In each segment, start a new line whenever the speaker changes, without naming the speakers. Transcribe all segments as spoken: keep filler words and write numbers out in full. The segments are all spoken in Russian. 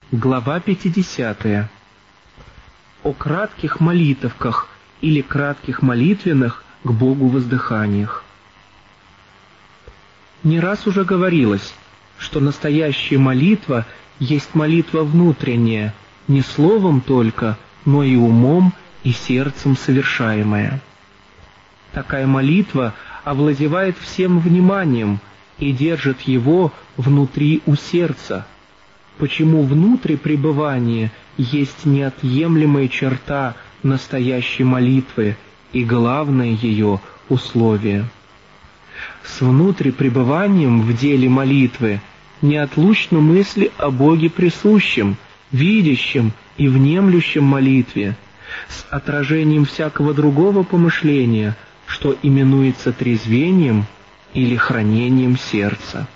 Глава пятидесятая. О кратких молитовках или кратких молитвенных к Богу воздыханиях. Не раз уже говорилось, что настоящая молитва есть молитва внутренняя, не словом только, но и умом и сердцем совершаемая. Такая молитва овладевает всем вниманием и держит его внутри у сердца, почему внутри пребывание есть неотъемлемая черта настоящей молитвы и главное ее условие. С внутрипребыванием в деле молитвы неотлучно мысли о Боге присущем, видящем и внемлющем молитве, с отражением всякого другого помышления, что именуется трезвением или хранением сердца.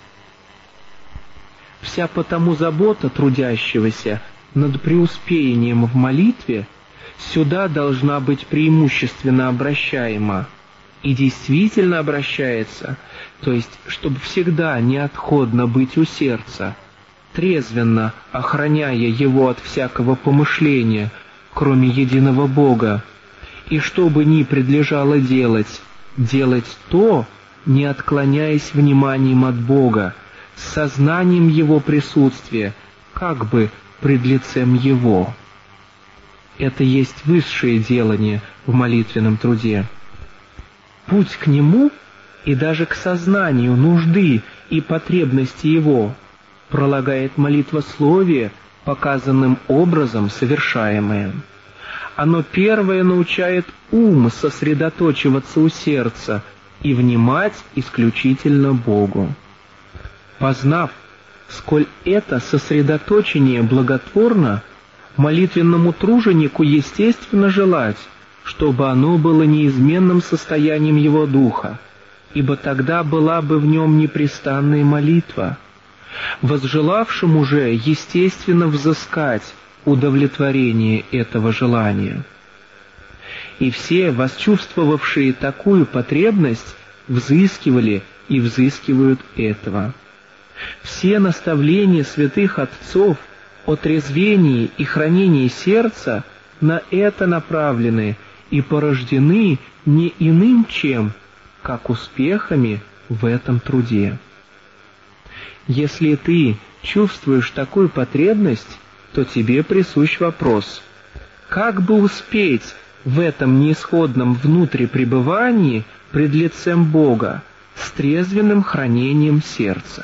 Вся потому забота трудящегося над преуспеянием в молитве сюда должна быть преимущественно обращаема, и действительно обращается, то есть, чтобы всегда неотходно быть у сердца, трезвенно охраняя его от всякого помышления, кроме единого Бога, и что бы ни предлежало делать, делать то, не отклоняясь вниманием от Бога, с сознанием Его присутствия, как бы пред лицем Его. Это есть высшее делание в молитвенном труде. Путь к Нему и даже к сознанию нужды и потребности Его пролагает молитвословие, показанным образом совершаемое. Оно первое научает ум сосредоточиваться у сердца и внимать исключительно Богу. Познав, сколь это сосредоточение благотворно, молитвенному труженику естественно желать, чтобы оно было неизменным состоянием его духа, ибо тогда была бы в нем непрестанная молитва. Возжелавшему же естественно взыскать удовлетворение этого желания. И все, восчувствовавшие такую потребность, взыскивали и взыскивают этого. Все наставления святых отцов о трезвении и хранении сердца на это направлены и порождены не иным чем, как успехами в этом труде. Если ты чувствуешь такую потребность, то тебе присущ вопрос, как бы успеть в этом неисходном внутрипребывании пред лицем Бога с трезвенным хранением сердца.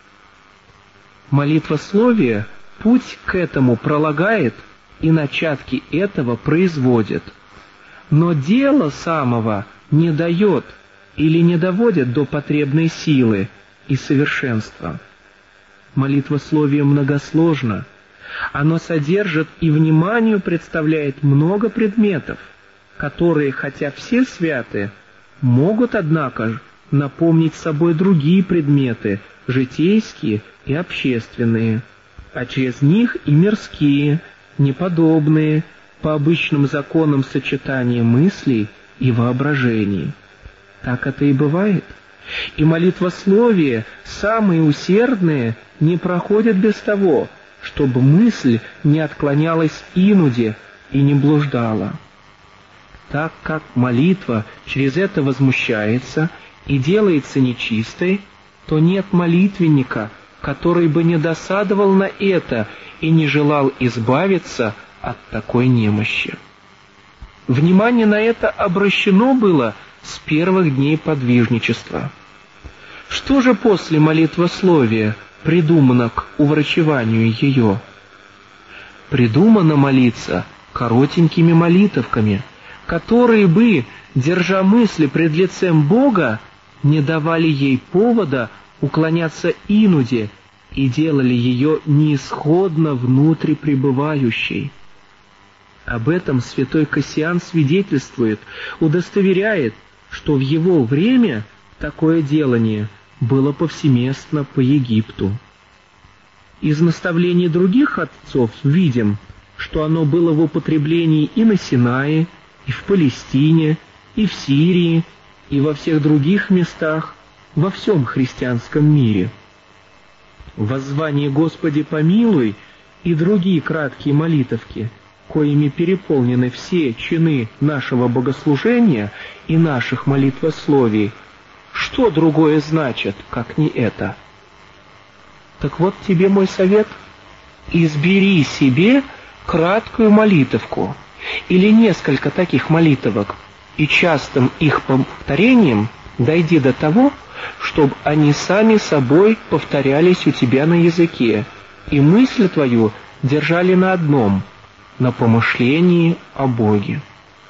Молитвословие путь к этому пролагает и начатки этого производит, но дело самого не дает или не доводит до потребной силы и совершенства. Молитвословие многосложно, оно содержит и вниманию представляет много предметов, которые, хотя все святы, могут, однако же, напомнить собой другие предметы, житейские и общественные, а через них и мирские, неподобные, по обычным законам сочетания мыслей и воображений. Так это и бывает. И молитвословие, самые усердные, не проходят без того, чтобы мысль не отклонялась инуде и не блуждала. Так как молитва через это возмущается и делается нечистой, то нет молитвенника, который бы не досадовал на это и не желал избавиться от такой немощи. Внимание на это обращено было с первых дней подвижничества. Что же после молитвословия придумано к уврачеванию ее? Придумано молиться коротенькими молитовками, которые бы, держа мысли пред лицем Бога, не давали ей повода уклоняться инуде и делали ее неисходно внутрипребывающей. Об этом святой Кассиан свидетельствует, удостоверяет, что в его время такое делание было повсеместно по Египту. Из наставлений других отцов видим, что оно было в употреблении и на Синае, и в Палестине, и в Сирии, и во всех других местах, во всем христианском мире. Воззвание «Господи помилуй» и другие краткие молитовки, коими переполнены все чины нашего богослужения и наших молитвословий, что другое значит, как не это? Так вот тебе мой совет. Избери себе краткую молитовку или несколько таких молитовок, и частым их повторением дойди до того, чтобы они сами собой повторялись у тебя на языке, и мысль твою держали на одном — на помышлении о Боге.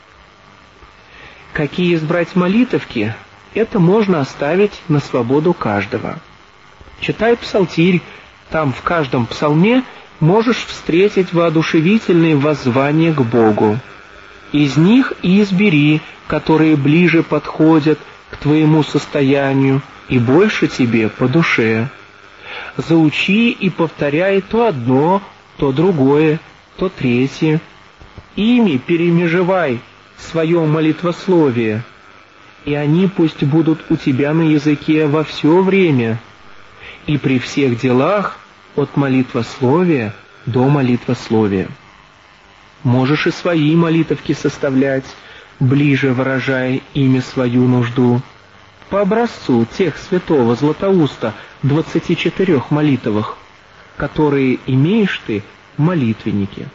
Какие избрать молитовки, это можно оставить на свободу каждого. Читай псалтирь, там в каждом псалме можешь встретить воодушевительные воззвания к Богу. Из них и избери, которые ближе подходят к твоему состоянию и больше тебе по душе. Заучи и повторяй то одно, то другое, то третье. Ими перемежевай свое молитвословие, и они пусть будут у тебя на языке во все время, и при всех делах от молитвословия до молитвословия. Можешь и свои молитовки составлять, ближе выражая ими свою нужду, по образцу тех святого Златоуста двадцати четырех молитвах, которые имеешь ты в молитвеннике.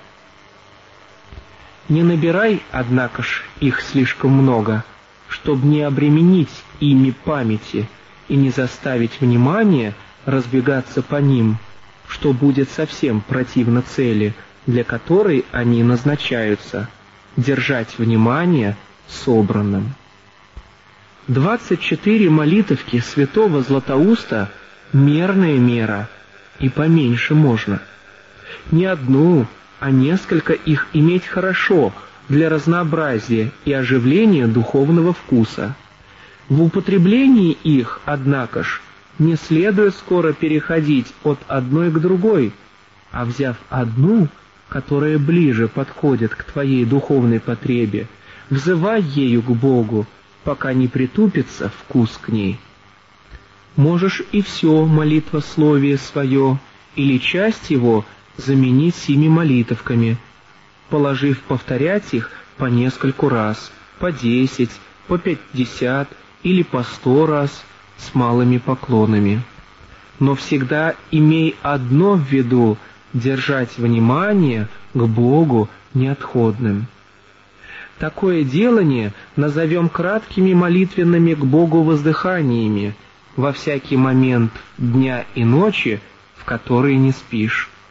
Не набирай, однако ж, их слишком много, чтобы не обременить ими памяти и не заставить внимание разбегаться по ним, что будет совсем противно цели, для которой они назначаются — держать внимание собранным. Двадцать четыре молитовки святого Златоуста — мерная мера, и поменьше можно. Не одну, а несколько их иметь хорошо для разнообразия и оживления духовного вкуса. В употреблении их, однако ж, не следует скоро переходить от одной к другой, а взяв одну, которая ближе подходит к твоей духовной потребе, взывай ею к Богу, пока не притупится вкус к ней. Можешь и все молитвословие свое или часть его заменить сими молитовками, положив повторять их по нескольку раз, по десять, по пятьдесят или по сто раз с малыми поклонами. Но всегда имей одно в виду — держать внимание к Богу неотходным. Такое делание назовем краткими молитвенными к Богу воздыханиями во всякий момент дня и ночи, в которые не спишь.